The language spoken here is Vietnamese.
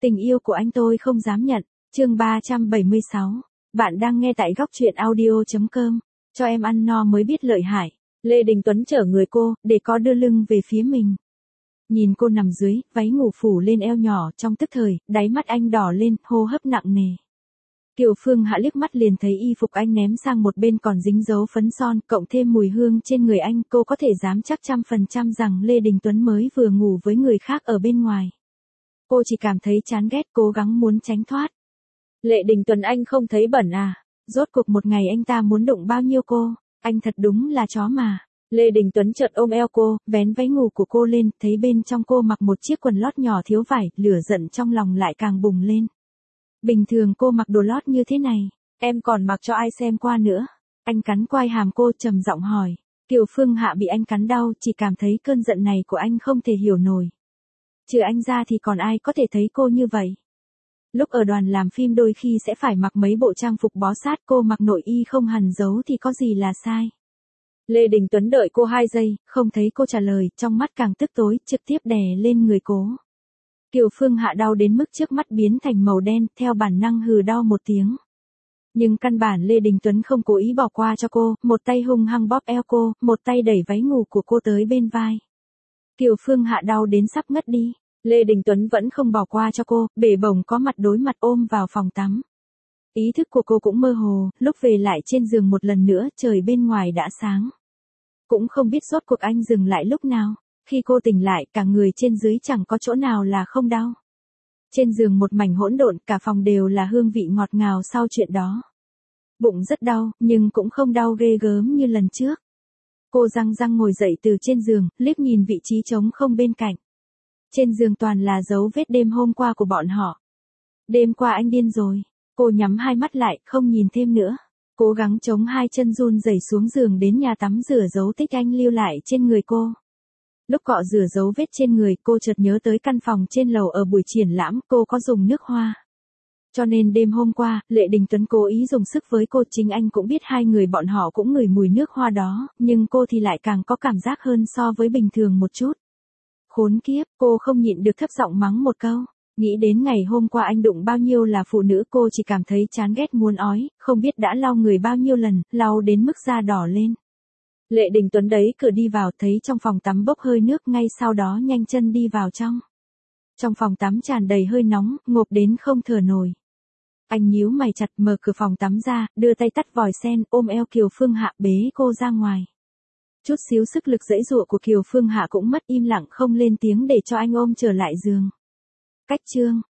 Tình yêu của anh tôi không dám nhận. Chương 376. Bạn đang nghe tại góc truyện audio.com. Cho em ăn no mới biết lợi hại. Lê Đình Tuấn chở người cô, để có đưa lưng về phía mình. Nhìn cô nằm dưới, váy ngủ phủ lên eo nhỏ, trong tức thời, đáy mắt anh đỏ lên, hô hấp nặng nề. Kiều Phương Hạ liếc mắt liền thấy y phục anh ném sang một bên còn dính dấu phấn son, cộng thêm mùi hương trên người anh, cô có thể dám chắc 100% rằng Lê Đình Tuấn mới vừa ngủ với người khác ở bên ngoài. Cô chỉ cảm thấy chán ghét, cố gắng muốn tránh thoát. Lê Đình Tuấn, anh không thấy bẩn à? Rốt cuộc một ngày anh ta muốn đụng bao nhiêu cô? Anh thật đúng là chó mà. Lê Đình Tuấn chợt ôm eo cô, vén váy ngủ của cô lên, thấy bên trong cô mặc một chiếc quần lót nhỏ thiếu vải, lửa giận trong lòng lại càng bùng lên. Bình thường cô mặc đồ lót như thế này, em còn mặc cho ai xem qua nữa? Anh cắn quai hàm cô, trầm giọng hỏi. Kiều Phương Hạ bị anh cắn đau, chỉ cảm thấy cơn giận này của anh không thể hiểu nổi. Trừ anh ra thì còn ai có thể thấy cô như vậy? Lúc ở đoàn làm phim đôi khi sẽ phải mặc mấy bộ trang phục bó sát, cô mặc nội y không hằn dấu thì có gì là sai. Lê Đình Tuấn đợi cô 2 giây, không thấy cô trả lời, trong mắt càng tức tối, trực tiếp đè lên người cô. Kiều Phương Hạ đau đến mức trước mắt biến thành màu đen, theo bản năng hừ đau một tiếng. Nhưng căn bản Lê Đình Tuấn không cố ý bỏ qua cho cô, một tay hung hăng bóp eo cô, một tay đẩy váy ngủ của cô tới bên vai. Kiều Phương Hạ đau đến sắp ngất đi. Lê Đình Tuấn vẫn không bỏ qua cho cô, bể bổng có mặt đối mặt ôm vào phòng tắm. Ý thức của cô cũng mơ hồ, lúc về lại trên giường một lần nữa, trời bên ngoài đã sáng. Cũng không biết rốt cuộc anh dừng lại lúc nào. Khi cô tỉnh lại, cả người trên dưới chẳng có chỗ nào là không đau. Trên giường một mảnh hỗn độn, cả phòng đều là hương vị ngọt ngào sau chuyện đó. Bụng rất đau, nhưng cũng không đau ghê gớm như lần trước. Cô răng răng ngồi dậy từ trên giường, liếc nhìn vị trí trống không bên cạnh. Trên giường toàn là dấu vết đêm hôm qua của bọn họ. Đêm qua anh điên rồi. Cô nhắm hai mắt lại, không nhìn thêm nữa. Cố gắng chống hai chân run rẩy xuống giường đến nhà tắm rửa dấu tích anh lưu lại trên người cô. Lúc cọ rửa dấu vết trên người, cô chợt nhớ tới căn phòng trên lầu ở buổi triển lãm, cô có dùng nước hoa. Cho nên đêm hôm qua, Lê Đình Tuấn cố ý dùng sức với cô, chính anh cũng biết hai người bọn họ cũng ngửi mùi nước hoa đó, nhưng cô thì lại càng có cảm giác hơn so với bình thường một chút. Khốn kiếp, cô không nhịn được thấp giọng mắng một câu. Nghĩ đến ngày hôm qua anh đụng bao nhiêu là phụ nữ, cô chỉ cảm thấy chán ghét muốn ói, không biết đã lau người bao nhiêu lần, lau đến mức da đỏ lên. Lê Đình Tuấn đẩy cửa đi vào, thấy trong phòng tắm bốc hơi nước, ngay sau đó nhanh chân đi vào trong. Trong phòng tắm tràn đầy hơi nóng, ngộp đến không thở nổi. Anh nhíu mày chặt, mở cửa phòng tắm ra, đưa tay tắt vòi sen, ôm eo Kiều Phương Hạ bế cô ra ngoài. Chút xíu sức lực giãy giụa của Kiều Phương Hạ cũng mất, im lặng không lên tiếng để cho anh ôm trở lại giường. Cách chương